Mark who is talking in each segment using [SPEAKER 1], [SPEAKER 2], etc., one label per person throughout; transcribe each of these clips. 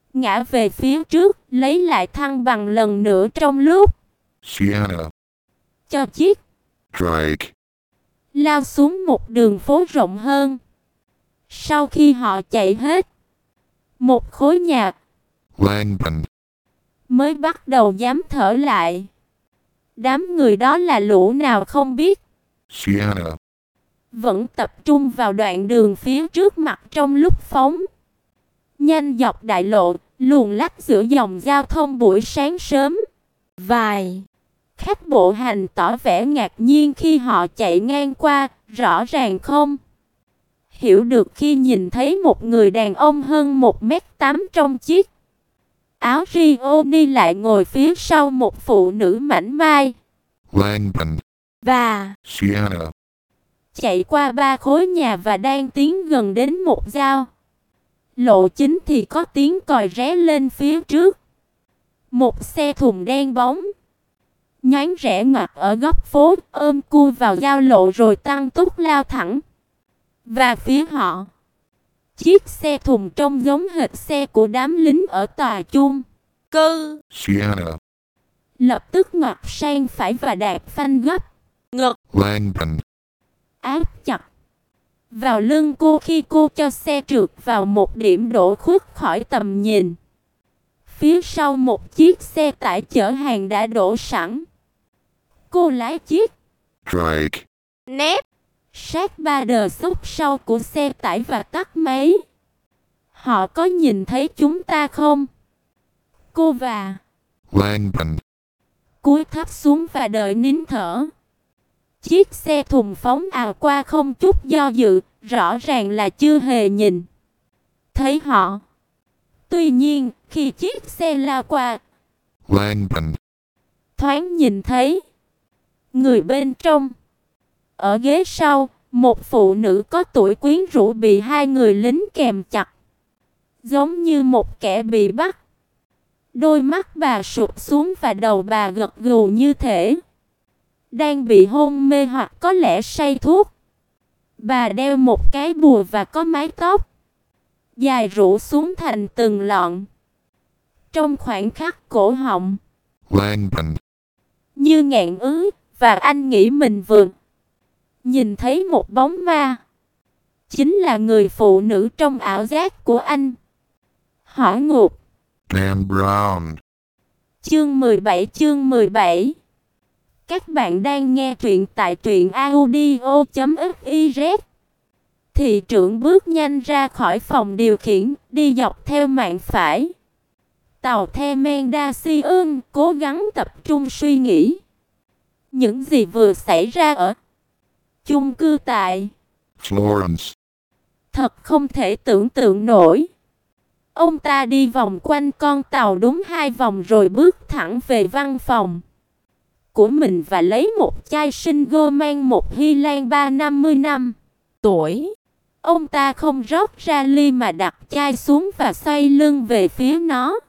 [SPEAKER 1] ngã về phía trước, lấy lại thăng bằng lần nữa trong lúc
[SPEAKER 2] Sienna,
[SPEAKER 1] cho chiếc
[SPEAKER 2] Drake,
[SPEAKER 1] lao xuống một đường phố rộng hơn. Sau khi họ chạy hết một khối nhà,
[SPEAKER 2] Langdon,
[SPEAKER 1] mới bắt đầu dám thở lại. Đám người đó là lũ nào không biết,
[SPEAKER 2] Sienna,
[SPEAKER 1] vẫn tập trung vào đoạn đường phía trước mặt trong lúc phóng nhanh dọc đại lộ, luồn lách giữa dòng giao thông buổi sáng sớm. Vài khách bộ hành tỏ vẻ ngạc nhiên khi họ chạy ngang qua, rõ ràng không hiểu được khi nhìn thấy một người đàn ông hơn 1m8 trong chiếc áo rioni lại ngồi phía sau một phụ nữ mảnh mai.
[SPEAKER 2] Langdon,
[SPEAKER 1] Và
[SPEAKER 2] Sienna,
[SPEAKER 1] chạy qua 3 khối nhà và đang tiến gần đến một giao lộ chính thì có tiếng còi ré lên phía trước. Một xe thùng đen bóng nhoáng rẽ ngoặt ở góc phố, ôm cua vào giao lộ rồi tăng tốc lao thẳng và phía họ. Chiếc xe thùng trông giống hệt xe của đám lính ở tòa chung cư.
[SPEAKER 2] Sienna,
[SPEAKER 1] Lập tức ngoặt sang phải và đạp phanh gấp ngực
[SPEAKER 2] Langdon,
[SPEAKER 1] áp chặt vào lưng cô khi cô cho xe trượt vào một điểm đổ khuất khỏi tầm nhìn. Phía sau một chiếc xe tải chở hàng đã đổ sẵn. Cô lái chiếc
[SPEAKER 2] Drake,
[SPEAKER 1] nép sát ba đờ xúc sau của xe tải và tắt máy. Họ có nhìn thấy chúng ta không? Cô và
[SPEAKER 2] Langdon,
[SPEAKER 1] cúi thấp xuống và đợi nín thở. Chiếc xe thùng phóng ào qua không chút do dự, rõ ràng là chưa hề nhìn thấy họ. Tuy nhiên, khi chiếc xe lao qua,
[SPEAKER 2] Langdon,
[SPEAKER 1] thoáng nhìn thấy người bên trong. Ở ghế sau, một phụ nữ có tuổi quyến rũ bị hai người lính kèm chặt, giống như một kẻ bị bắt. Đôi mắt bà sụp xuống và đầu bà gật gù như thể đang bị hôn mê hoặc có lẽ say thuốc. Bà đeo một cái bùa và có mái tóc dài rủ xuống thành từng lọn. Trong khoảnh khắc cổ họng
[SPEAKER 2] Langdon,
[SPEAKER 1] như ngạn ứ, và anh nghĩ mình vừa nhìn thấy một bóng ma. Chính là người phụ nữ trong ảo giác của anh. Hỏa ngục.
[SPEAKER 2] Dan Brown,
[SPEAKER 1] Chương 17. Các bạn đang nghe truyện tại truyện audio.fiz. Thị trưởng bước nhanh ra khỏi phòng điều khiển, đi dọc theo mạn phải. Tàu Themendacion cố gắng tập trung suy nghĩ. Những gì vừa xảy ra ở chung cư tại
[SPEAKER 2] Florence,
[SPEAKER 1] thật không thể tưởng tượng nổi. Ông ta đi vòng quanh con tàu đúng 2 vòng rồi bước thẳng về văn phòng của mình và lấy một chai Singo mang một Hy Lan 50 năm tuổi. Ông ta không rót ra ly mà đặt chai xuống và xoay lưng về phía nó.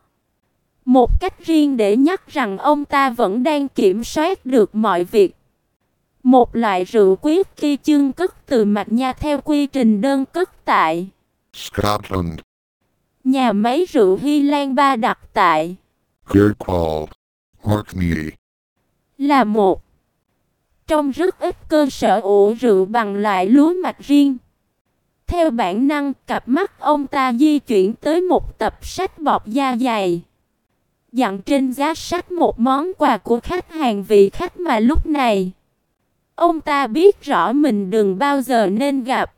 [SPEAKER 1] Một cách riêng để nhắc rằng ông ta vẫn đang kiểm soát được mọi việc. Một loại rượu whisky chương cất từ mạch nha theo quy trình đơn cất tại
[SPEAKER 2] Scotland,
[SPEAKER 1] nhà máy rượu Hy Lan đặt tại
[SPEAKER 2] Kirkwall, Orkney,
[SPEAKER 1] là một trong rất ít cơ sở ủ rượu bằng loại lúa mạch riêng. Theo bản năng, cặp mắt ông ta di chuyển tới một tập sách bọc da dày. Dặn trên giá sách một món quà của khách hàng vị khách mà lúc này ông ta biết rõ mình đừng bao giờ nên gặp.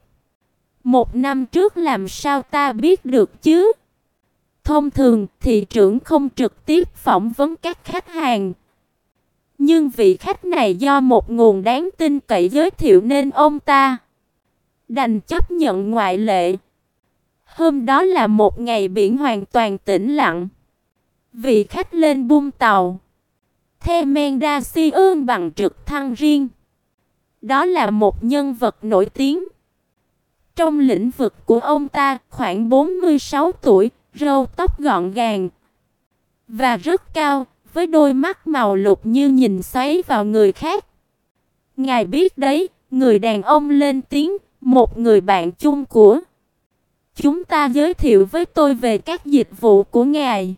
[SPEAKER 1] 1 năm trước làm sao ta biết được chứ? Thông thường, thị trưởng không trực tiếp phỏng vấn các khách hàng. Nhưng vị khách này do một nguồn đáng tin cậy giới thiệu nên ông ta đành chấp nhận ngoại lệ. Hôm đó là một ngày biển hoàn toàn tĩnh lặng. Vị khách lên bung tàu Themendacion bằng trực thăng riêng. Đó là một nhân vật nổi tiếng trong lĩnh vực của ông ta, khoảng 46 tuổi, râu tóc gọn gàng và rất cao, với đôi mắt màu lục như nhìn xoáy vào người khác. Ngài biết đấy, người đàn ông lên tiếng, một người bạn chung của Chúng ta giới thiệu với tôi về các dịch vụ của ngài.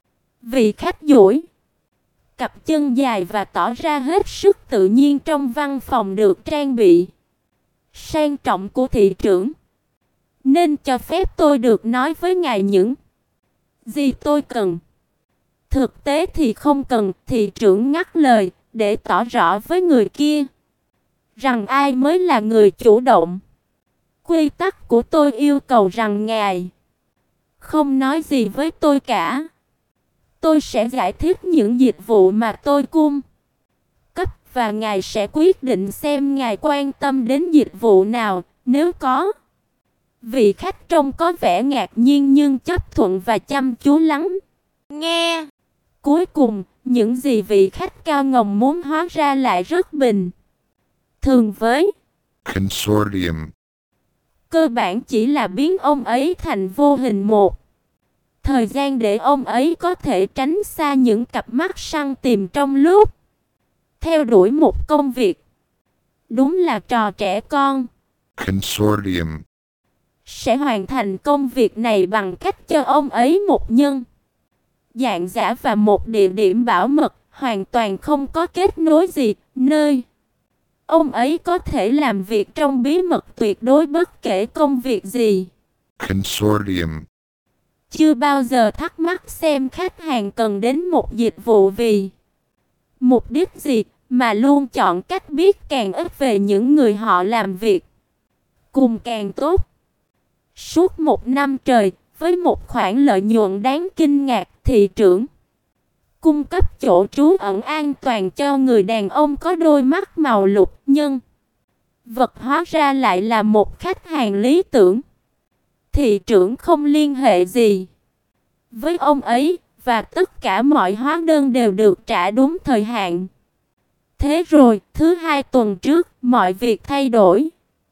[SPEAKER 1] Vị khách duỗi cặp chân dài và tỏ ra hết sức tự nhiên trong văn phòng được trang bị sang trọng của thị trưởng. Nên cho phép tôi được nói với ngài những gì tôi cần. Thực tế thì không cần, thị trưởng ngắt lời để tỏ rõ với người kia rằng ai mới là người chủ động. Quy tắc của tôi yêu cầu rằng ngài không nói gì với tôi cả. Tôi sẽ giải thích những dịch vụ mà tôi cung cấp và ngài sẽ quyết định xem ngài quan tâm đến dịch vụ nào, nếu có. Vị khách trông có vẻ ngạc nhiên nhưng chấp thuận và chăm chú lắng nghe. Cuối cùng, những gì vị khách cao ngồng muốn hóa ra lại rất bình thường với
[SPEAKER 2] Consortium.
[SPEAKER 1] Cơ bản chỉ là biến ông ấy thành vô hình một thời gian để ông ấy có thể tránh xa những cặp mắt săn tìm trong lúc theo đuổi một công việc. Đúng là trò trẻ con.
[SPEAKER 2] Consortium.
[SPEAKER 1] Sẽ hoàn thành công việc này bằng cách cho ông ấy một nhân dạng giả và một địa điểm bảo mật hoàn toàn không có kết nối gì, nơi ông ấy có thể làm việc trong bí mật tuyệt đối bất kể công việc gì.
[SPEAKER 2] Consortium.
[SPEAKER 1] Chưa bao giờ thắc mắc xem khách hàng cần đến một dịch vụ vì mục đích gì, mà luôn chọn cách biết càng ít về những người họ làm việc cùng càng tốt. Suốt một năm trời, với một khoản lợi nhuận đáng kinh ngạc, thị trưởng cung cấp chỗ trú ẩn an toàn cho người đàn ông có đôi mắt màu lục, nhưng vật hóa ra lại là một khách hàng lý tưởng. Thị trưởng không liên hệ gì với ông ấy và tất cả mọi hóa đơn đều được trả đúng thời hạn. Thế rồi, thứ hai tuần trước, mọi việc thay đổi.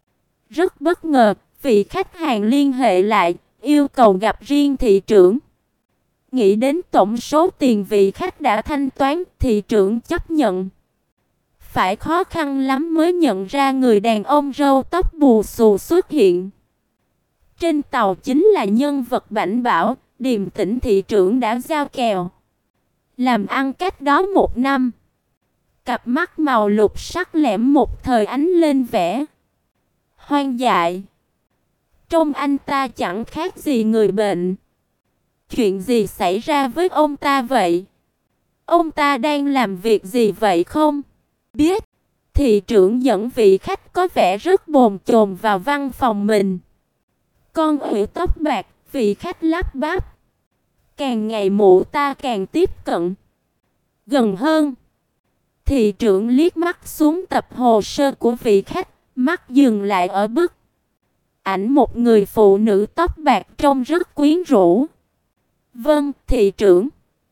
[SPEAKER 1] Rất bất ngờ, vị khách hàng liên hệ lại, yêu cầu gặp riêng thị trưởng. Nghĩ đến tổng số tiền vị khách đã thanh toán, thị trưởng chấp nhận. Phải khó khăn lắm mới nhận ra người đàn ông râu tóc bù xù xuất hiện. Trên tàu chính là nhân vật bảnh bão, điềm tĩnh thị trưởng đã giao kèo. Làm ăn cách đó một năm. Cặp mắt màu lục sắc lẻm một thời ánh lên vẻ hoang dại. Trông anh ta chẳng khác gì người bệnh. Chuyện gì xảy ra với ông ta vậy? Ông ta đang làm việc gì vậy không? Biết. Thị trưởng dẫn vị khách có vẻ rất bồn chồn vào văn phòng mình. Con ủy tóc bạc, vị khách lắp bắp. Càng ngày mụ ta càng tiếp cận gần hơn. Thị trưởng liếc mắt xuống tập hồ sơ của vị khách, mắt dừng lại ở bức ảnh một người phụ nữ tóc bạc trông rất quyến rũ. Vâng, thị trưởng.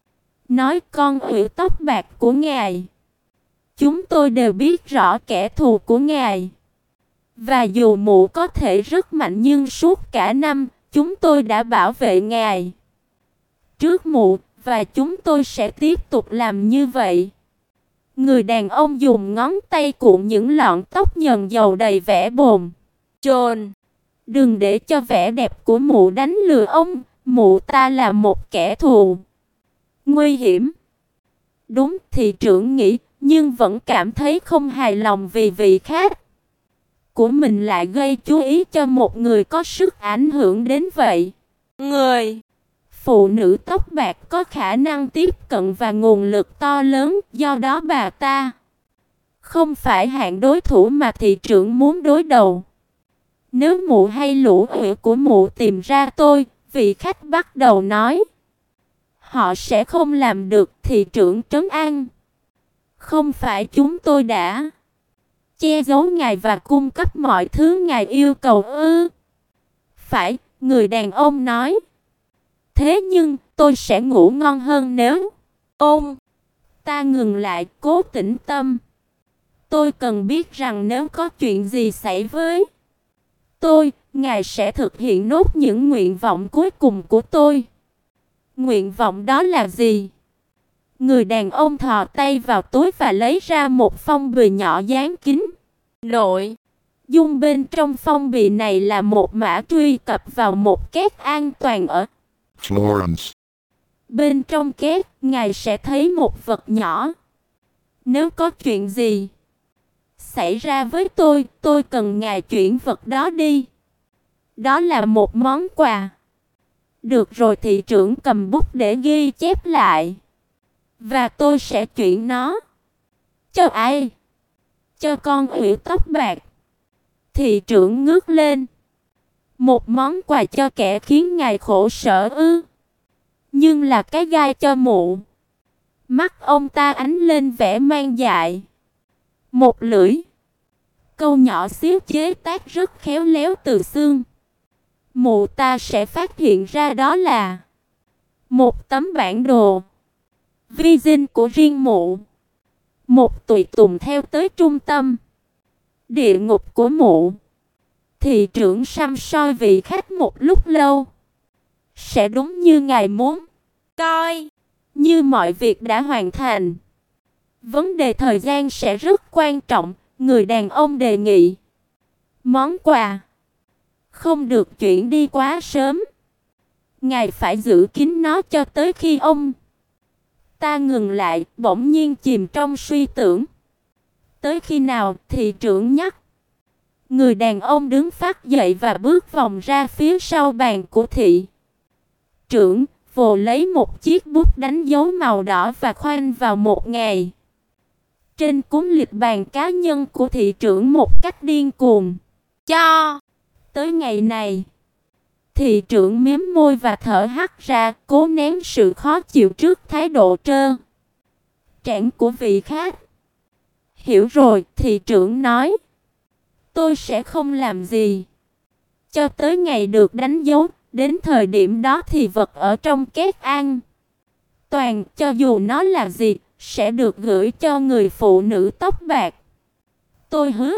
[SPEAKER 1] Nói con ủy tóc bạc của ngài. Chúng tôi đều biết rõ kẻ thù của ngài. Và dù mụ có thể rất mạnh nhưng suốt cả năm, chúng tôi đã bảo vệ ngài trước mụ, và chúng tôi sẽ tiếp tục làm như vậy. Người đàn ông dùng ngón tay cuộn những lọn tóc nhờn dầu đầy vẻ bồn chồn. Đừng để cho vẻ đẹp của mụ đánh lừa ông, mụ ta là một kẻ thù nguy hiểm. Đúng, thị trưởng nghĩ, nhưng vẫn cảm thấy không hài lòng vì vị khách của mình lại gây chú ý cho một người có sức ảnh hưởng đến vậy. Người phụ nữ tóc bạc có khả năng tiếp cận và nguồn lực to lớn, do đó bà ta không phải hạng đối thủ mà thị trưởng muốn đối đầu. Nếu mụ hay lũ ủy của mụ tìm ra tôi, vị khách bắt đầu nói. Họ sẽ không làm được, thị trưởng trấn an. Không phải chúng tôi đã che giấu ngài và cung cấp mọi thứ ngài yêu cầu ư? Phải, người đàn ông nói. Thế nhưng, tôi sẽ ngủ ngon hơn nếu ông ta ngừng lại, cố tĩnh tâm. Tôi cần biết rằng nếu có chuyện gì xảy với tôi, ngài sẽ thực hiện nốt những nguyện vọng cuối cùng của tôi. Nguyện vọng đó là gì? Người đàn ông thò tay vào túi và lấy ra một phong bì nhỏ dán kín. Nội Dung bên trong phong bì này là một mã truy cập vào một két an toàn ở
[SPEAKER 2] Florence.
[SPEAKER 1] bên trong két, ngài sẽ thấy một vật nhỏ. Nếu có chuyện gì xảy ra với tôi cần ngài chuyển vật đó đi. Đó là một món quà. Được rồi, thị trưởng cầm bút để ghi chép lại. Và tôi sẽ chuyển nó. Cho ai? Cho con ủy tóc bạc. Thị trưởng ngước lên. Một món quà cho kẻ khiến ngài khổ sở ư? Nhưng là cái gai cho mụ. Mắt ông ta ánh lên vẻ man dại. Một lưỡi. Câu nhỏ xíu chế tác rất khéo léo từ xương. Mụ ta sẽ phát hiện ra đó là một tấm bản đồ vi dinh của riêng mụ. Một tùy tùng theo tới trung tâm địa ngục của mụ. Thị trưởng săm soi vị khách một lúc lâu. Sẽ đúng như ngài muốn. Coi như mọi việc đã hoàn thành. Vấn đề thời gian sẽ rất quan trọng. Người đàn ông đề nghị món quà không được chuyển đi quá sớm. Ngài phải giữ kín nó cho tới khi ông ta ngừng lại, bỗng nhiên chìm trong suy tưởng. Tới khi nào? Thị trưởng nhắc. Người đàn ông đứng phắt dậy và bước vòng ra phía sau bàn của thị trưởng, vồ lấy một chiếc bút đánh dấu màu đỏ và khoanh vào một ngày. Trên cuốn lịch bàn cá nhân của thị trưởng một cách điên cuồng. Cho tới ngày này, thị trưởng mím môi và thở hắt ra, cố nén sự khó chịu trước thái độ trơ trẽn của vị khách. Hiểu rồi, thị trưởng nói. Tôi sẽ không làm gì cho tới ngày được đánh dấu. Đến thời điểm đó thì vật ở trong két an toàn, cho dù nó là gì, sẽ được gửi cho người phụ nữ tóc bạc. Tôi hứa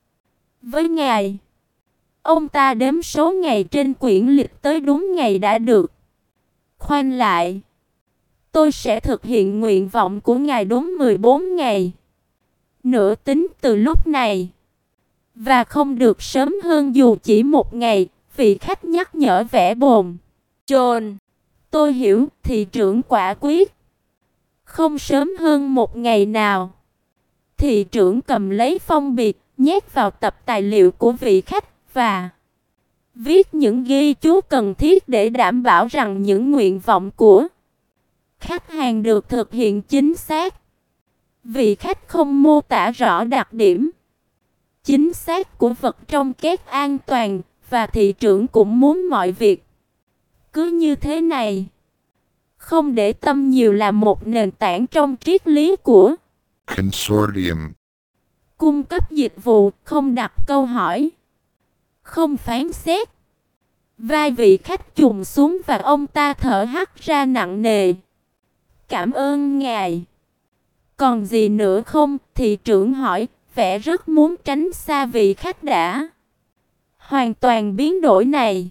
[SPEAKER 1] với ngài. Ông ta đếm số ngày trên quyển lịch tới đúng ngày đã được khoanh lại. Tôi sẽ thực hiện nguyện vọng của ngài đúng 14 ngày. Nửa tính từ lúc này. Và không được sớm hơn dù chỉ một ngày. Vị khách nhắc nhở vẻ bồn chồn. Tôi hiểu, thị trưởng quả quyết. Không sớm hơn một ngày nào. Thị trưởng cầm lấy phong bì, nhét vào tập tài liệu của vị khách và viết những ghi chú cần thiết để đảm bảo rằng những nguyện vọng của khách hàng được thực hiện chính xác. Vị khách không mô tả rõ đặc điểm chính xác của vật trong két an toàn, và thị trưởng cũng muốn mọi việc cứ như thế này. Không để tâm nhiều là một nền tảng trong triết lý của
[SPEAKER 2] Consortium.
[SPEAKER 1] Cung cấp dịch vụ, không đặt câu hỏi, không phán xét. Vai vị khách trùng xuống và ông ta thở hắt ra nặng nề. Cảm ơn ngài. Còn gì nữa không? Thị trưởng hỏi, vẻ rất muốn tránh xa vị khách đã hoàn toàn biến đổi này.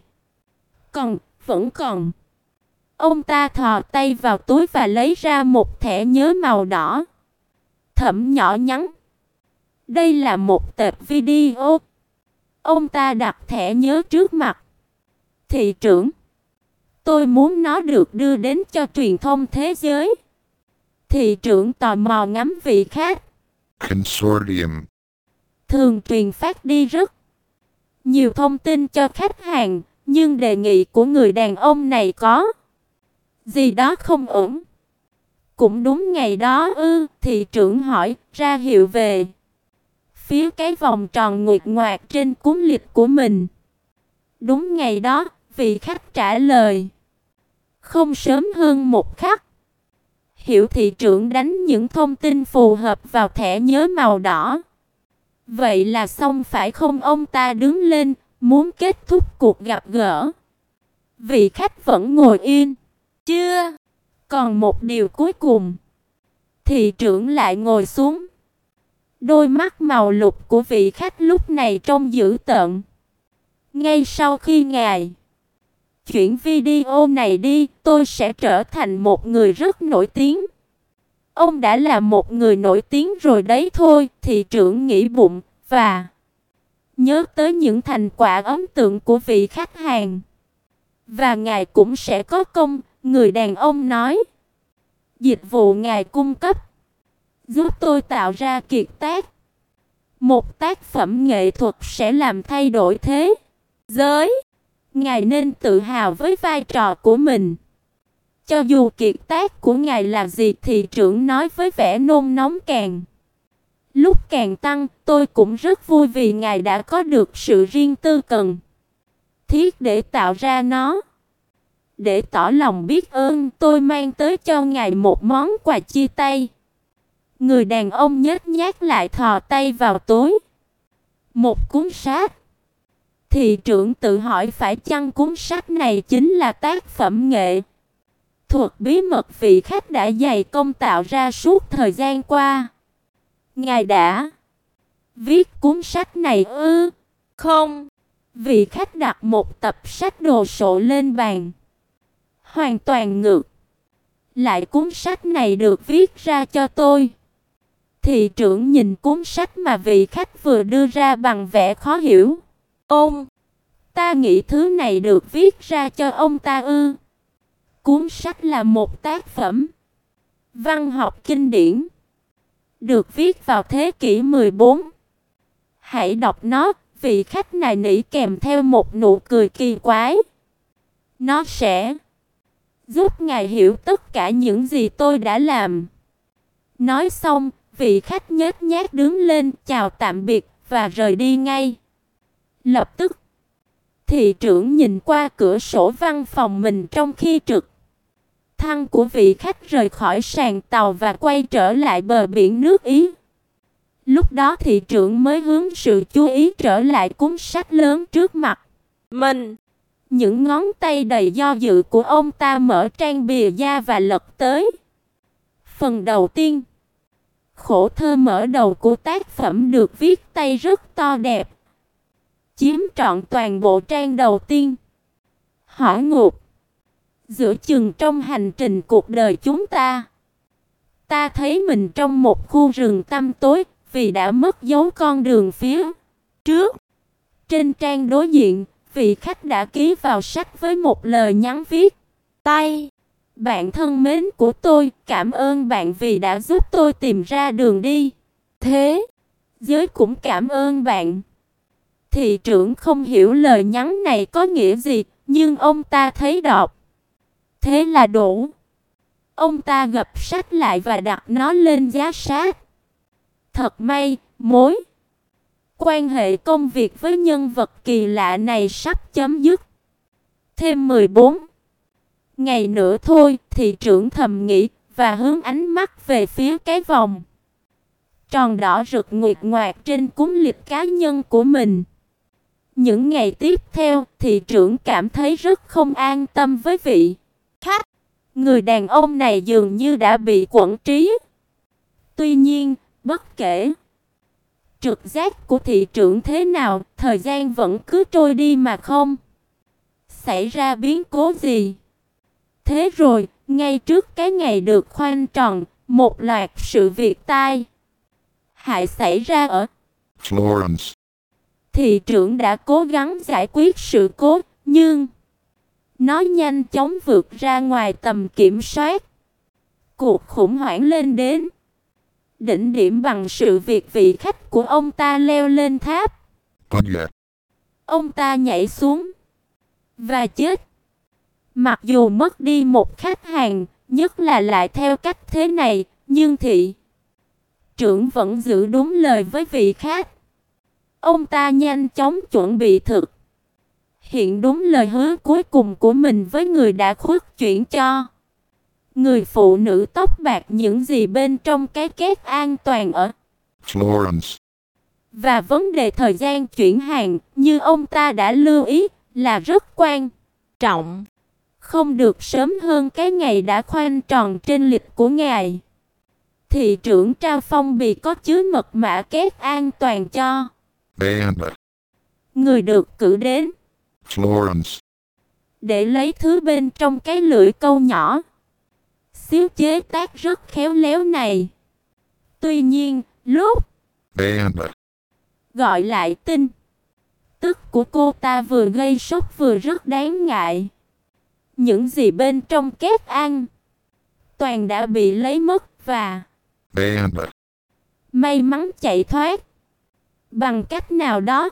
[SPEAKER 1] Vẫn còn. Ông ta thò tay vào túi và lấy ra một thẻ nhớ màu đỏ thẫm nhỏ nhắn. Đây là một tệp video. Ông ta đặt thẻ nhớ trước mặt. Thị trưởng, tôi muốn nó được đưa đến cho truyền thông thế giới. Thị trưởng tò mò ngắm vị khách.
[SPEAKER 2] Consortium.
[SPEAKER 1] Thường truyền phát đi rất nhiều thông tin cho khách hàng, nhưng đề nghị của người đàn ông này có gì đó không ổn. Cũng đúng ngày đó ư? Thị trưởng hỏi, ra hiệu về phía cái vòng tròn nguyệt ngoạc trên cuốn lịch của mình. Đúng ngày đó, vị khách trả lời. Không sớm hơn một khắc. Hiểu. Thị trưởng đánh những thông tin phù hợp vào thẻ nhớ màu đỏ. Vậy là xong phải không? Ông ta đứng lên, muốn kết thúc cuộc gặp gỡ. Vị khách vẫn ngồi yên. Chưa. Còn một điều cuối cùng. Thị trưởng lại ngồi xuống. Đôi mắt màu lục của vị khách lúc này trông dữ tợn. Ngay sau khi ngài chuyển video này đi, tôi sẽ trở thành một người rất nổi tiếng. Ông đã là một người nổi tiếng rồi đấy thôi, thị trưởng nghĩ bụng, và nhớ tới những thành quả ấn tượng của vị khách hàng. Và ngài cũng sẽ có công, người đàn ông nói. Dịch vụ ngài cung cấp giúp tôi tạo ra kiệt tác. Một tác phẩm nghệ thuật sẽ làm thay đổi thế giới. Ngài nên tự hào với vai trò của mình. Cho dù kiệt tác của ngài là gì, thị trưởng nói với vẻ nôn nóng càng lúc càng tăng. Tôi cũng rất vui vì ngài đã có được sự riêng tư cần thiết để tạo ra nó. Để tỏ lòng biết ơn, tôi mang tới cho ngài một món quà chia tay. Người đàn ông nhếch nhác lại thò tay vào túi. Một cuốn sách. Thị trưởng tự hỏi phải chăng cuốn sách này chính là tác phẩm nghệ thuật bí mật vị khách đã dày công tạo ra suốt thời gian qua. Ngài đã viết cuốn sách này ư? Không. Vị khách đặt một tập sách đồ sộ lên bàn. Hoàn toàn ngược lại, cuốn sách này được viết ra cho tôi. Thị trưởng nhìn cuốn sách mà vị khách vừa đưa ra bằng vẻ khó hiểu. Ta nghĩ thứ này được viết ra cho ông ta ư? Cuốn sách là một tác phẩm văn học kinh điển, được viết vào thế kỷ 14. Hãy đọc nó, vị khách nài nỉ kèm theo một nụ cười kỳ quái. Nó sẽ giúp ngài hiểu tất cả những gì tôi đã làm. Nói xong, vị khách nhếch nhác đứng lên chào tạm biệt và rời đi ngay. Lập tức, thị trưởng nhìn qua cửa sổ văn phòng mình trong khi trực thăng của vị khách rời khỏi sàn tàu và quay trở lại bờ biển nước Ý. Lúc đó thị trưởng mới hướng sự chú ý trở lại cuốn sách lớn trước mặt mình. Những ngón tay đầy do dự của ông ta mở trang bìa da và lật tới. Phần đầu tiên, khổ thơ mở đầu của tác phẩm được viết tay rất to đẹp, chiếm trọn toàn bộ trang đầu tiên. Hỏa ngục. Giữa chừng trong hành trình cuộc đời chúng ta thấy mình trong một khu rừng tăm tối vì đã mất dấu con đường phía trước. Trên trang đối diện, vị khách đã ký vào sách với một lời nhắn viết tay. Bạn thân mến của tôi, cảm ơn bạn vì đã giúp tôi tìm ra đường đi. Thế giới cũng cảm ơn bạn. Thị trưởng không hiểu lời nhắn này có nghĩa gì, nhưng ông ta thấy đọc thế là đủ. Ông ta gập sách lại và đặt nó lên giá sách. Thật may, mối quan hệ công việc với nhân vật kỳ lạ này sắp chấm dứt. Thêm 14 ngày nữa thôi, thị trưởng thầm nghĩ và hướng ánh mắt về phía cái vòng tròn đỏ rực nguyệt ngoạc trên cuốn lịch cá nhân của mình. Những ngày tiếp theo, thị trưởng cảm thấy rất không an tâm với vị khách. Người đàn ông này dường như đã bị quẫn trí. Tuy nhiên, bất kể trực giác của thị trưởng thế nào, thời gian vẫn cứ trôi đi mà không xảy ra biến cố gì. Thế rồi, ngay trước cái ngày được khoanh tròn, một loạt sự việc tai hại xảy ra ở
[SPEAKER 2] Florence.
[SPEAKER 1] Thị trưởng đã cố gắng giải quyết sự cố, nhưng nó nhanh chóng vượt ra ngoài tầm kiểm soát. Cuộc khủng hoảng lên đến đỉnh điểm bằng sự việc vị khách của ông ta leo lên tháp. Ông ta nhảy xuống và chết. Mặc dù mất đi một khách hàng, nhất là lại theo cách thế này, nhưng thị trưởng vẫn giữ đúng lời với vị khách. Ông ta nhanh chóng chuẩn bị thực hiện đúng lời hứa cuối cùng của mình với người đã khuất chuyển cho người phụ nữ tóc bạc những gì bên trong cái két an toàn ở
[SPEAKER 2] Florence.
[SPEAKER 1] Và vấn đề thời gian chuyển hàng, như ông ta đã lưu ý, là rất quan trọng. Không được sớm hơn cái ngày đã khoanh tròn trên lịch của ngài. Thị trưởng trao phong bì có chứa mật mã két an toàn cho người được cử đến
[SPEAKER 2] Florence
[SPEAKER 1] để lấy thứ bên trong cái lưỡi câu nhỏ xíu chế tác rất khéo léo này. Tuy nhiên, lúc gọi lại tin, tức của cô ta vừa gây sốc vừa rất đáng ngại. Những gì bên trong két ăn toàn đã bị lấy mất và
[SPEAKER 2] banned.
[SPEAKER 1] may mắn chạy thoát. Bằng cách nào đó,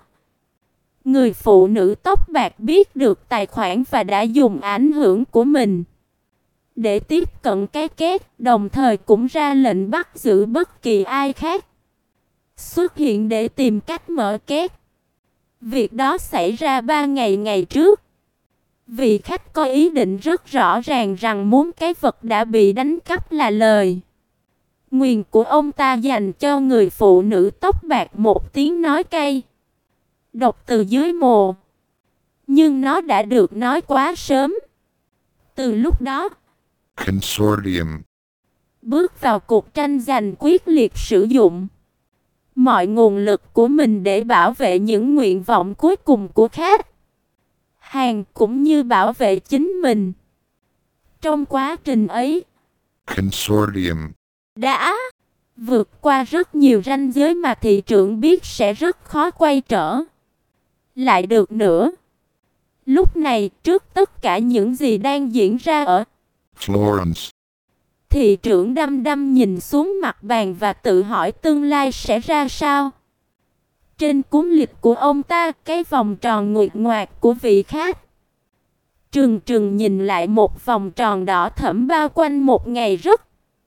[SPEAKER 1] người phụ nữ tóc bạc biết được tài khoản và đã dùng ảnh hưởng của mình để tiếp cận cái két, đồng thời cũng ra lệnh bắt giữ bất kỳ ai khác xuất hiện để tìm cách mở két. Việc đó xảy ra 3 ngày trước. Vị khách có ý định rất rõ ràng rằng muốn cái vật đã bị đánh cắp là lời nguyền của ông ta dành cho người phụ nữ tóc bạc, một tiếng nói cay độc từ dưới mồ. Nhưng nó đã được nói quá sớm. Từ lúc đó,
[SPEAKER 2] Consortium.
[SPEAKER 1] bước vào cuộc tranh giành quyết liệt, sử dụng mọi nguồn lực của mình để bảo vệ những nguyện vọng cuối cùng của khách hàng cũng như bảo vệ chính mình. Trong quá trình ấy,
[SPEAKER 2] Consortium.
[SPEAKER 1] đã vượt qua rất nhiều ranh giới mà thị trưởng biết sẽ rất khó quay trở lại được nữa. Lúc này, trước tất cả những gì đang diễn ra ở
[SPEAKER 2] Florence.
[SPEAKER 1] thị trưởng đăm đăm nhìn xuống mặt bàn và tự hỏi tương lai sẽ ra sao. Trên cuốn lịch của ông ta, cái vòng tròn nguyệt ngoạc của vị khách trừng trừng nhìn lại một vòng tròn đỏ thẫm bao quanh một ngày rất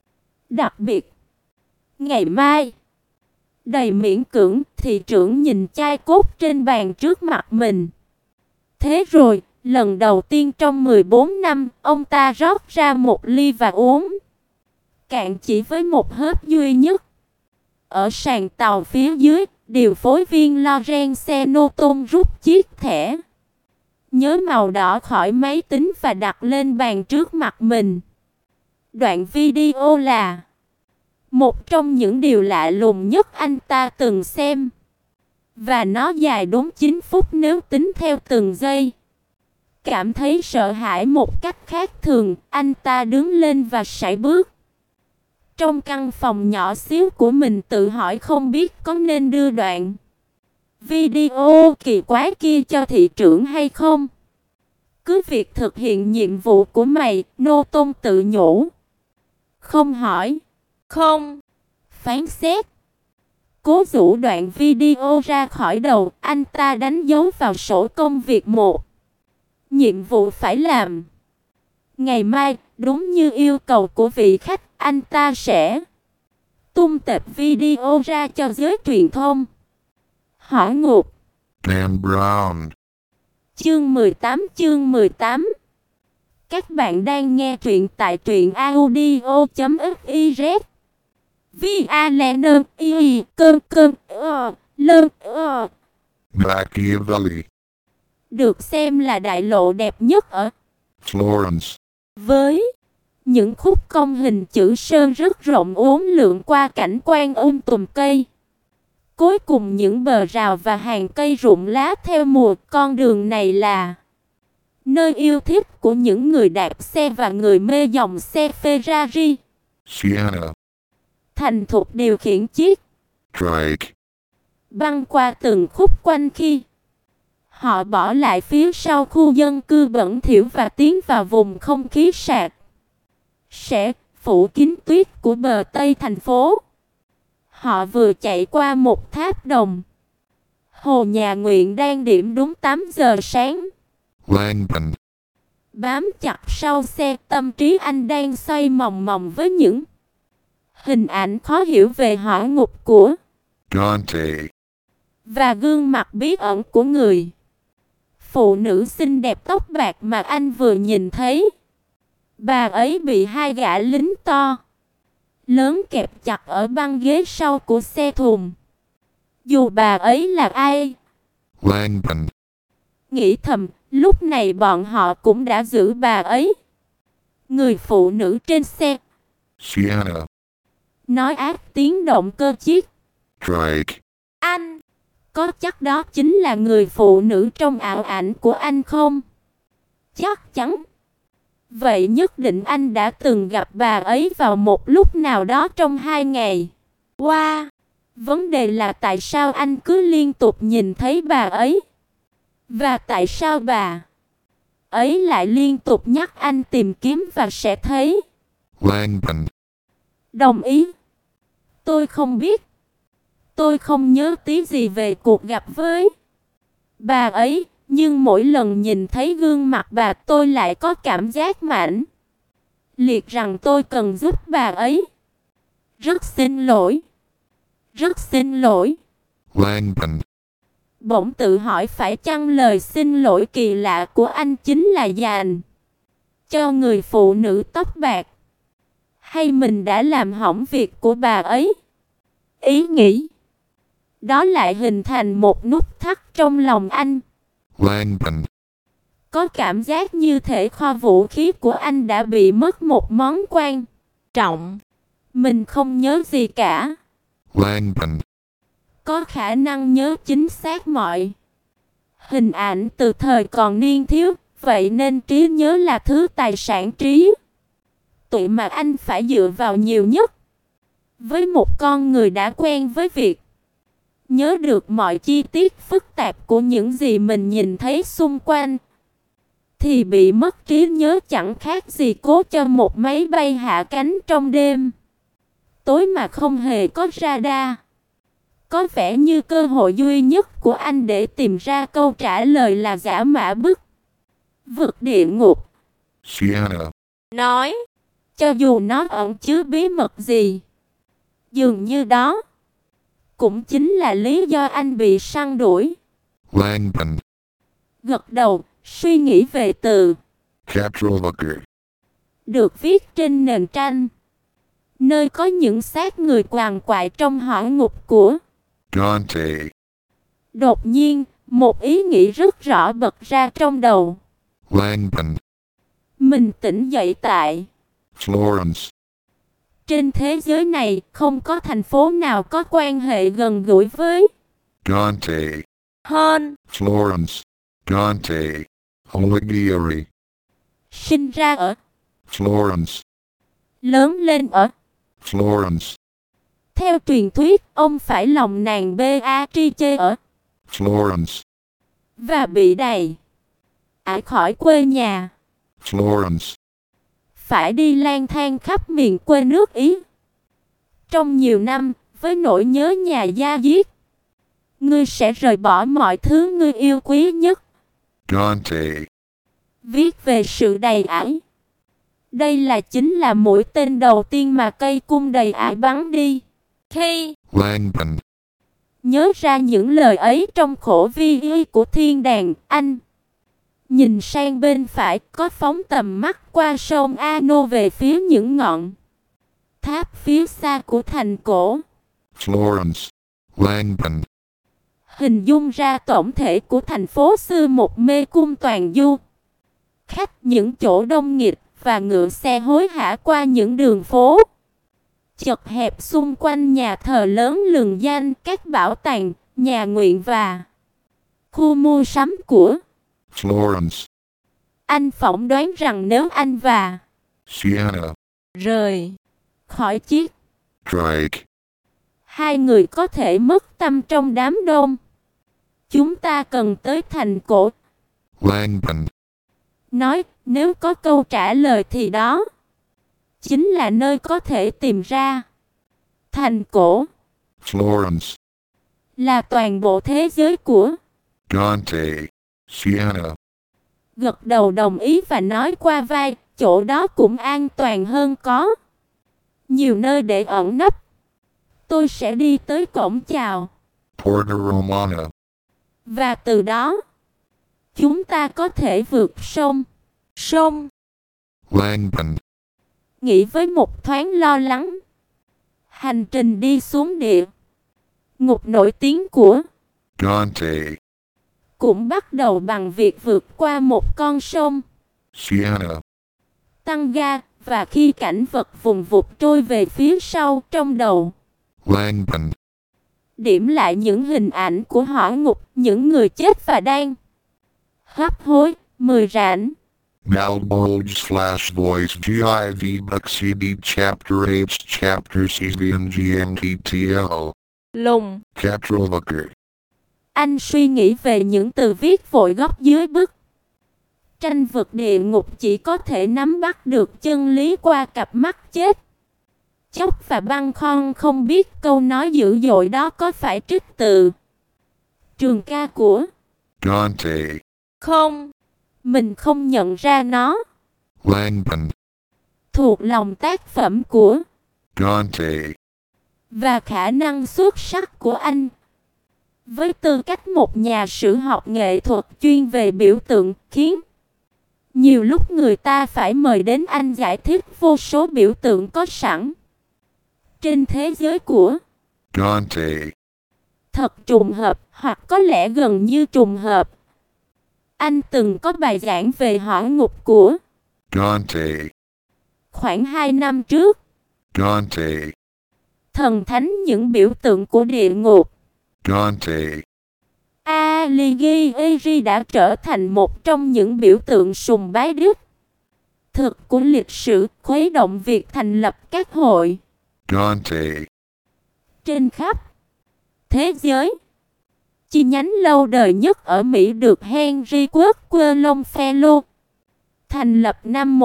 [SPEAKER 1] đặc biệt. Ngày mai, đầy miễn cưỡng, thị trưởng nhìn chai cốt trên bàn trước mặt mình. Thế rồi, lần đầu tiên trong 14 năm, ông ta rót ra một ly và uống cạn chỉ với một hớp duy nhất. Ở sàn tàu phía dưới, điều phối viên Loren Xenoton rút chiếc thẻ nhớ màu đỏ khỏi máy tính và đặt lên bàn trước mặt mình. Đoạn video là một trong những điều lạ lùng nhất anh ta từng xem. Và nó dài đúng 9 phút nếu tính theo từng giây. Cảm thấy sợ hãi một cách khác thường, anh ta đứng lên và sải bước trong căn phòng nhỏ xíu của mình, tự hỏi không biết có nên đưa đoạn video kỳ quái kia cho thị trưởng hay không. Cứ việc thực hiện nhiệm vụ của mày, Nô Tôn tự nhủ. Không hỏi, không phán xét. Cố rũ đoạn video ra khỏi đầu, anh ta đánh dấu vào sổ công việc một nhiệm vụ phải làm. Ngày mai, đúng như yêu cầu của vị khách, anh ta sẽ tung tệp video ra cho giới truyền thông. Hỏa ngục.
[SPEAKER 2] Dan Brown.
[SPEAKER 1] Chương 18. Các bạn đang nghe truyện tại truyệnaudio.fiz.
[SPEAKER 2] Machiavelli.
[SPEAKER 1] Được xem là đại lộ đẹp nhất ở
[SPEAKER 2] Florence.
[SPEAKER 1] với những khúc cong hình chữ sơn rất rộng uốn lượn qua cảnh quan tùm cây. Cuối cùng những bờ rào và hàng cây rụng lá theo mùa. Con đường này là nơi yêu thích của những người đạp xe và người mê dòng xe Ferrari.
[SPEAKER 2] Sienna.
[SPEAKER 1] Thành thục điều khiển chiếc
[SPEAKER 2] Drake.
[SPEAKER 1] băng qua từng khúc quanh khi họ bỏ lại phía sau khu dân cư bẩn thỉu và tiến vào vùng không khí sạch sẽ phủ kín tuyết của bờ Tây thành phố. Họ vừa chạy qua một tháp đồng. Hồ Nhà Nguyện đang điểm đúng 8 giờ sáng.
[SPEAKER 2] Langdon.
[SPEAKER 1] Bám chặt sau xe, tâm trí anh đang xoay mòng mòng với những hình ảnh khó hiểu về hỏa ngục của
[SPEAKER 2] Dante.
[SPEAKER 1] và gương mặt bí ẩn của người phụ nữ xinh đẹp tóc bạc mà anh vừa nhìn thấy. Bà ấy bị hai gã lính to lớn kẹp chặt ở băng ghế sau của xe thùng. Dù bà ấy là ai,
[SPEAKER 2] Langdon.
[SPEAKER 1] nghĩ thầm, lúc này bọn họ cũng đã giữ bà ấy. Người phụ nữ trên xe
[SPEAKER 2] Sienna.
[SPEAKER 1] nói ác tiếng động cơ chiếc.
[SPEAKER 2] Drake.
[SPEAKER 1] Anh có chắc đó chính là người phụ nữ trong ảo ảnh của anh không? Chắc chắn. Vậy nhất định anh đã từng gặp bà ấy vào một lúc nào đó trong 2 ngày qua. Vấn đề là tại sao anh cứ liên tục nhìn thấy bà ấy? Và tại sao bà ấy lại liên tục nhắc anh tìm kiếm và sẽ thấy?
[SPEAKER 2] Langban.
[SPEAKER 1] Đồng ý. Tôi không biết. Tôi không nhớ tí gì về cuộc gặp với bà ấy, nhưng mỗi lần nhìn thấy gương mặt bà tôi lại có cảm giác mãnh liệt rằng tôi cần giúp bà ấy. Rất xin lỗi. Rất xin lỗi.
[SPEAKER 2] Langban.
[SPEAKER 1] Bỗng tự hỏi phải chăng lời xin lỗi kỳ lạ của anh chính là dành cho người phụ nữ tóc bạc, hay mình đã làm hỏng việc của bà ấy? Ý nghĩ đó lại hình thành một nút thắt trong lòng anh.
[SPEAKER 2] Langban.
[SPEAKER 1] Có cảm giác như thể kho vũ khí của anh đã bị mất một món quan trọng. Mình không nhớ gì cả.
[SPEAKER 2] Langban.
[SPEAKER 1] Có khả năng nhớ chính xác mọi hình ảnh từ thời còn niên thiếu, vậy nên trí nhớ là thứ tài sản trí tuệ mà anh phải dựa vào nhiều nhất. Với một con người đã quen với việc nhớ được mọi chi tiết phức tạp của những gì mình nhìn thấy xung quanh, thì bị mất trí nhớ chẳng khác gì cố cho một máy bay hạ cánh trong đêm tối mà không hề có radar. Có vẻ như cơ hội duy nhất của anh để tìm ra câu trả lời là giả mã bức vực địa ngục.
[SPEAKER 2] Sienna.
[SPEAKER 1] Nói, cho dù nó ẩn chứa bí mật gì, dường như đó cũng chính là lý do anh bị săn đuổi.
[SPEAKER 2] Langban.
[SPEAKER 1] Gật đầu, suy nghĩ về từ
[SPEAKER 2] Katrovaker.
[SPEAKER 1] được viết trên nền tranh, nơi có những xác người quằn quại trong hỏa ngục của
[SPEAKER 2] Dante.
[SPEAKER 1] Đột nhiên, một ý nghĩ rất rõ bật ra trong đầu.
[SPEAKER 2] Langban.
[SPEAKER 1] Mình tỉnh dậy tại
[SPEAKER 2] Florence.
[SPEAKER 1] trên thế giới này, không có thành phố nào có quan hệ gần gũi với
[SPEAKER 2] Dante.
[SPEAKER 1] hơn.
[SPEAKER 2] Florence. Dante. Alighieri.
[SPEAKER 1] Sinh ra ở,
[SPEAKER 2] Florence.
[SPEAKER 1] lớn lên ở
[SPEAKER 2] Florence.
[SPEAKER 1] theo truyền thuyết, ông phải lòng nàng Beatrice ở
[SPEAKER 2] Florence.
[SPEAKER 1] và bị đày ải khỏi quê nhà,
[SPEAKER 2] Florence.
[SPEAKER 1] phải đi lang thang khắp miền quê nước Ý trong nhiều năm với nỗi nhớ nhà da diết. Ngươi sẽ rời bỏ mọi thứ ngươi yêu quý nhất.
[SPEAKER 2] Dante.
[SPEAKER 1] Viết về sự đầy ải. Đây chính là mũi tên đầu tiên mà cây cung đầy ải bắn đi. Khi
[SPEAKER 2] Langban.
[SPEAKER 1] nhớ ra những lời ấy trong khổ vi y của thiên đàng, anh nhìn sang bên phải, có phóng tầm mắt qua sông Ano về phía những ngọn tháp phía xa của thành cổ.
[SPEAKER 2] Florence. Langban.
[SPEAKER 1] Hình dung ra tổng thể của thành phố xưa, một mê cung toàn du khách, những chỗ đông nghịt và ngựa xe hối hả qua những đường phố chật hẹp xung quanh nhà thờ lớn lừng danh, các bảo tàng, nhà nguyện và khu mua sắm của
[SPEAKER 2] Florence.
[SPEAKER 1] anh phỏng đoán rằng nếu anh và
[SPEAKER 2] Sienna.
[SPEAKER 1] rời khỏi chiếc
[SPEAKER 2] Drake.
[SPEAKER 1] hai người có thể mất tâm trong đám đông. Chúng ta cần tới thành cổ.
[SPEAKER 2] Langban.
[SPEAKER 1] Nói, nếu có câu trả lời thì đó chính là nơi có thể tìm ra. Thành cổ
[SPEAKER 2] Florence.
[SPEAKER 1] là toàn bộ thế giới của
[SPEAKER 2] Dante. Sienna.
[SPEAKER 1] gật đầu đồng ý và nói qua vai, chỗ đó cũng an toàn hơn, có nhiều nơi để ẩn nấp. Tôi sẽ đi tới cổng chào,
[SPEAKER 2] Porta Romana.
[SPEAKER 1] và từ đó chúng ta có thể vượt sông.
[SPEAKER 2] Langban.
[SPEAKER 1] Nghĩ với một thoáng lo lắng, hành trình đi xuống địa ngục nổi tiếng của
[SPEAKER 2] Dante.
[SPEAKER 1] cũng bắt đầu bằng việc vượt qua một con sông,
[SPEAKER 2] Sienna.
[SPEAKER 1] tăng ga, và khi cảnh vật vùng vụt trôi về phía sau, trong đầu
[SPEAKER 2] Langban.
[SPEAKER 1] điểm lại những hình ảnh của hỏa ngục, những người chết và đang hấp hối, mười rảnh.
[SPEAKER 2] Malbolge/voice GIV Buxidi Chapter H Chapter CVN GMTTL.
[SPEAKER 1] Lùng
[SPEAKER 2] Katrovaker.
[SPEAKER 1] Anh suy nghĩ về những từ viết vội góc dưới bức. Tranh vực địa ngục chỉ có thể nắm bắt được chân lý qua cặp mắt chết chóc và băng khoăn, không biết câu nói dữ dội đó có phải trích từ trường ca của
[SPEAKER 2] Dante.
[SPEAKER 1] Không, mình không nhận ra nó.
[SPEAKER 2] Langdon.
[SPEAKER 1] Thuộc lòng tác phẩm của
[SPEAKER 2] Dante.
[SPEAKER 1] và khả năng xuất sắc của anh. Với tư cách một nhà sử học nghệ thuật chuyên về biểu tượng, khiến nhiều lúc người ta phải mời đến anh giải thích vô số biểu tượng có sẵn trên thế giới của
[SPEAKER 2] Dante.
[SPEAKER 1] thật trùng hợp, hoặc có lẽ gần như trùng hợp. Anh từng có bài giảng về hỏa ngục của
[SPEAKER 2] Dante.
[SPEAKER 1] khoảng 2 năm trước.
[SPEAKER 2] Dante.
[SPEAKER 1] Thần thánh những biểu tượng của địa ngục.
[SPEAKER 2] Dante.
[SPEAKER 1] Alighieri đã trở thành một trong những biểu tượng sùng bái đích thực của lịch sử, khuấy động việc thành lập các hội
[SPEAKER 2] Dante.
[SPEAKER 1] trên khắp thế giới. Chi nhánh lâu đời nhất ở Mỹ được Henry Quất Longfellow thành lập năm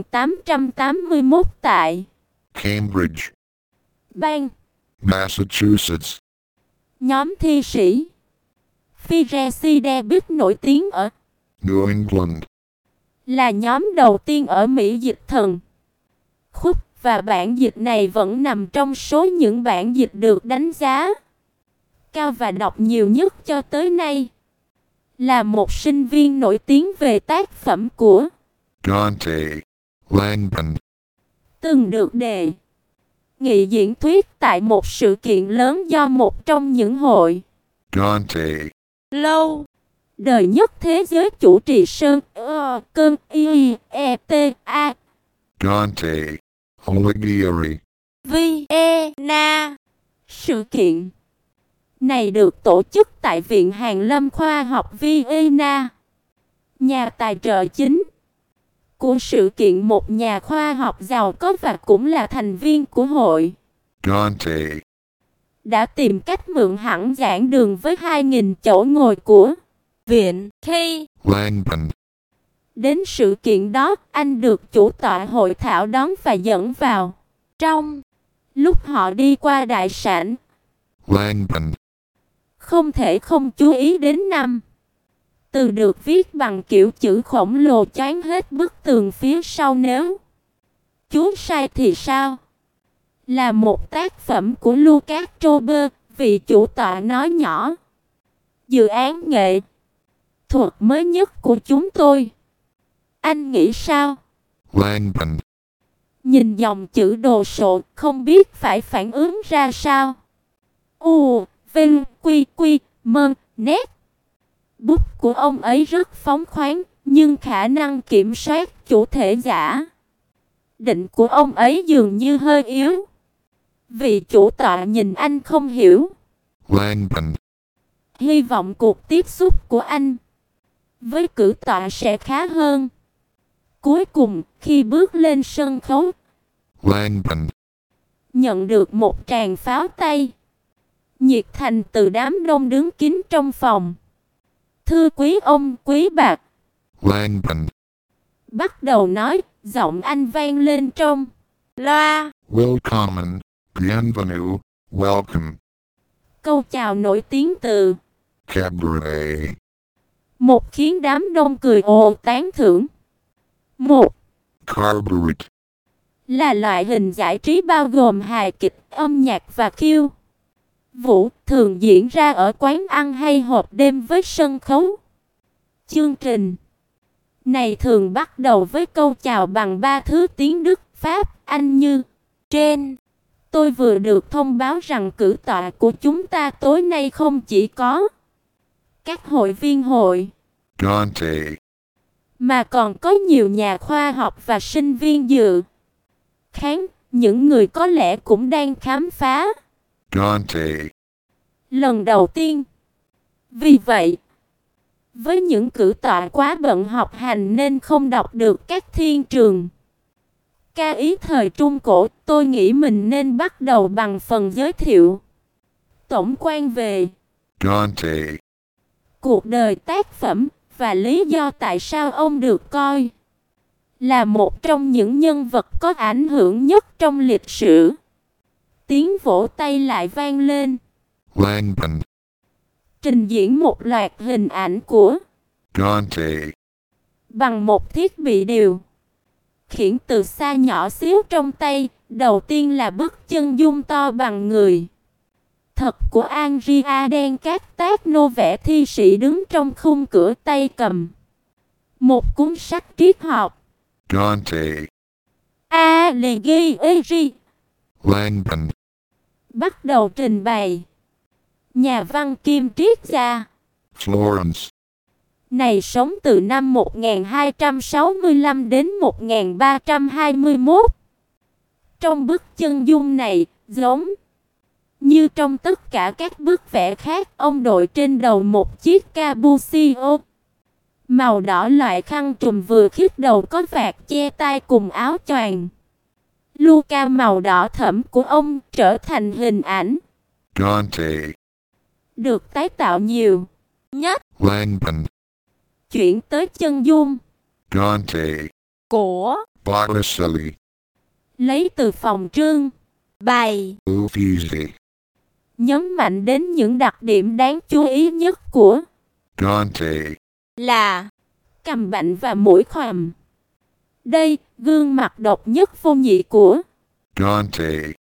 [SPEAKER 1] 1881 tại
[SPEAKER 2] Cambridge,
[SPEAKER 1] bang
[SPEAKER 2] Massachusetts.
[SPEAKER 1] nhóm thi sĩ Firesidebus nổi tiếng ở
[SPEAKER 2] New England.
[SPEAKER 1] là nhóm đầu tiên ở Mỹ dịch thần khúc, và bản dịch này vẫn nằm trong số những bản dịch được đánh giá cao và đọc nhiều nhất cho tới nay. Là một sinh viên nổi tiếng về tác phẩm của
[SPEAKER 2] Dante. Langdon.
[SPEAKER 1] từng được đề nghị diễn thuyết tại một sự kiện lớn do một trong những hội
[SPEAKER 2] Dante.
[SPEAKER 1] lâu đời nhất thế giới chủ trì. Cơn IETA
[SPEAKER 2] Dante. Alighieri.
[SPEAKER 1] Vienna. Sự kiện này được tổ chức tại Viện Hàn lâm Khoa học Vienna. Nhà tài trợ chính của sự kiện một nhà khoa học giàu có và cũng là thành viên của hội
[SPEAKER 2] Dante.
[SPEAKER 1] đã tìm cách mượn hẳn giảng đường với 2.000 chỗ ngồi của viện. Khi
[SPEAKER 2] Langdon.
[SPEAKER 1] đến sự kiện đó, anh được chủ tọa hội thảo đón và dẫn vào trong. Lúc họ đi qua đại sảnh,
[SPEAKER 2] Langdon.
[SPEAKER 1] không thể không chú ý đến năm từ được viết bằng kiểu chữ khổng lồ choán hết bức tường phía sau. Nếu chú sai thì sao? Là một tác phẩm của Lucas Trober, vị chủ tọa nói nhỏ. Dự án nghệ thuật mới nhất của chúng tôi. Anh nghĩ sao?
[SPEAKER 2] Langdon.
[SPEAKER 1] Nhìn dòng chữ đồ sộ, không biết phải phản ứng ra sao. Vinh, quy, mơn, nét. Bút của ông ấy rất phóng khoáng, nhưng khả năng kiểm soát chủ thể giả định của ông ấy dường như hơi yếu. Vị chủ tọa nhìn anh không hiểu.
[SPEAKER 2] Langdon.
[SPEAKER 1] Hy vọng cuộc tiếp xúc của anh với cử tọa sẽ khá hơn. Cuối cùng, khi bước lên sân khấu,
[SPEAKER 2] Langdon.
[SPEAKER 1] nhận được một tràng pháo tay nhiệt thành từ đám đông đứng kín trong phòng. Thưa quý ông, quý bạc.
[SPEAKER 2] Langdon.
[SPEAKER 1] Bắt đầu nói, giọng anh vang lên trong loa.
[SPEAKER 2] Willkommen. Bienvenue. Welcome.
[SPEAKER 1] Câu chào nổi tiếng từ
[SPEAKER 2] Cabaret.
[SPEAKER 1] một khiến đám đông cười ồ tán thưởng. Một
[SPEAKER 2] Carburet.
[SPEAKER 1] là loại hình giải trí bao gồm hài kịch, âm nhạc và khiêu vũ, thường diễn ra ở quán ăn hay hộp đêm với sân khấu. Chương trình này thường bắt đầu với câu chào bằng 3 thứ tiếng Đức, Pháp, Anh như trên. Tôi vừa được thông báo rằng cử tọa của chúng ta tối nay không chỉ có các hội viên hội
[SPEAKER 2] Dante.
[SPEAKER 1] mà còn có nhiều nhà khoa học và sinh viên dự khán, những người có lẽ cũng đang khám phá
[SPEAKER 2] Dante.
[SPEAKER 1] lần đầu tiên. Vì vậy, với những cử tọa quá bận học hành nên không đọc được các thiên trường ca ý thời Trung Cổ, tôi nghĩ mình nên bắt đầu bằng phần giới thiệu tổng quan về
[SPEAKER 2] Dante.
[SPEAKER 1] cuộc đời tác phẩm và lý do tại sao ông được coi là một trong những nhân vật có ảnh hưởng nhất trong lịch sử. Tiếng vỗ tay lại vang lên.
[SPEAKER 2] Langdon,
[SPEAKER 1] Trình diễn một loạt hình ảnh của
[SPEAKER 2] Dante,
[SPEAKER 1] bằng một thiết bị điều khiển từ xa nhỏ xíu trong tay. Đầu tiên là bức chân dung to bằng người thật của Andrea Del Catano, vẽ thi sĩ đứng trong khung cửa, tay cầm một cuốn sách triết học.
[SPEAKER 2] Dante,
[SPEAKER 1] Alighieri
[SPEAKER 2] Langdon,
[SPEAKER 1] bắt đầu trình bày. Nhà văn kiêm triết gia
[SPEAKER 2] Florence,
[SPEAKER 1] này sống từ năm 1265 đến 1321. Trong bức chân dung này, giống như trong tất cả các bức vẽ khác, ông đội trên đầu một chiếc capuccio màu đỏ, loại khăn trùm vừa khít đầu có vạt che tai cùng áo choàng Luca màu đỏ thẫm của ông trở thành hình ảnh
[SPEAKER 2] Dante,
[SPEAKER 1] được tái tạo nhiều nhất.
[SPEAKER 2] Langdon,
[SPEAKER 1] Chuyển tới chân dung
[SPEAKER 2] Dante,
[SPEAKER 1] của
[SPEAKER 2] Botticelli,
[SPEAKER 1] lấy từ phòng trưng bày,
[SPEAKER 2] Uffizi,
[SPEAKER 1] nhấn mạnh đến những đặc điểm đáng chú ý nhất của
[SPEAKER 2] Dante,
[SPEAKER 1] là cằm bạnh và mũi khoằm. Đây, gương mặt độc nhất vô nhị của
[SPEAKER 2] Dante,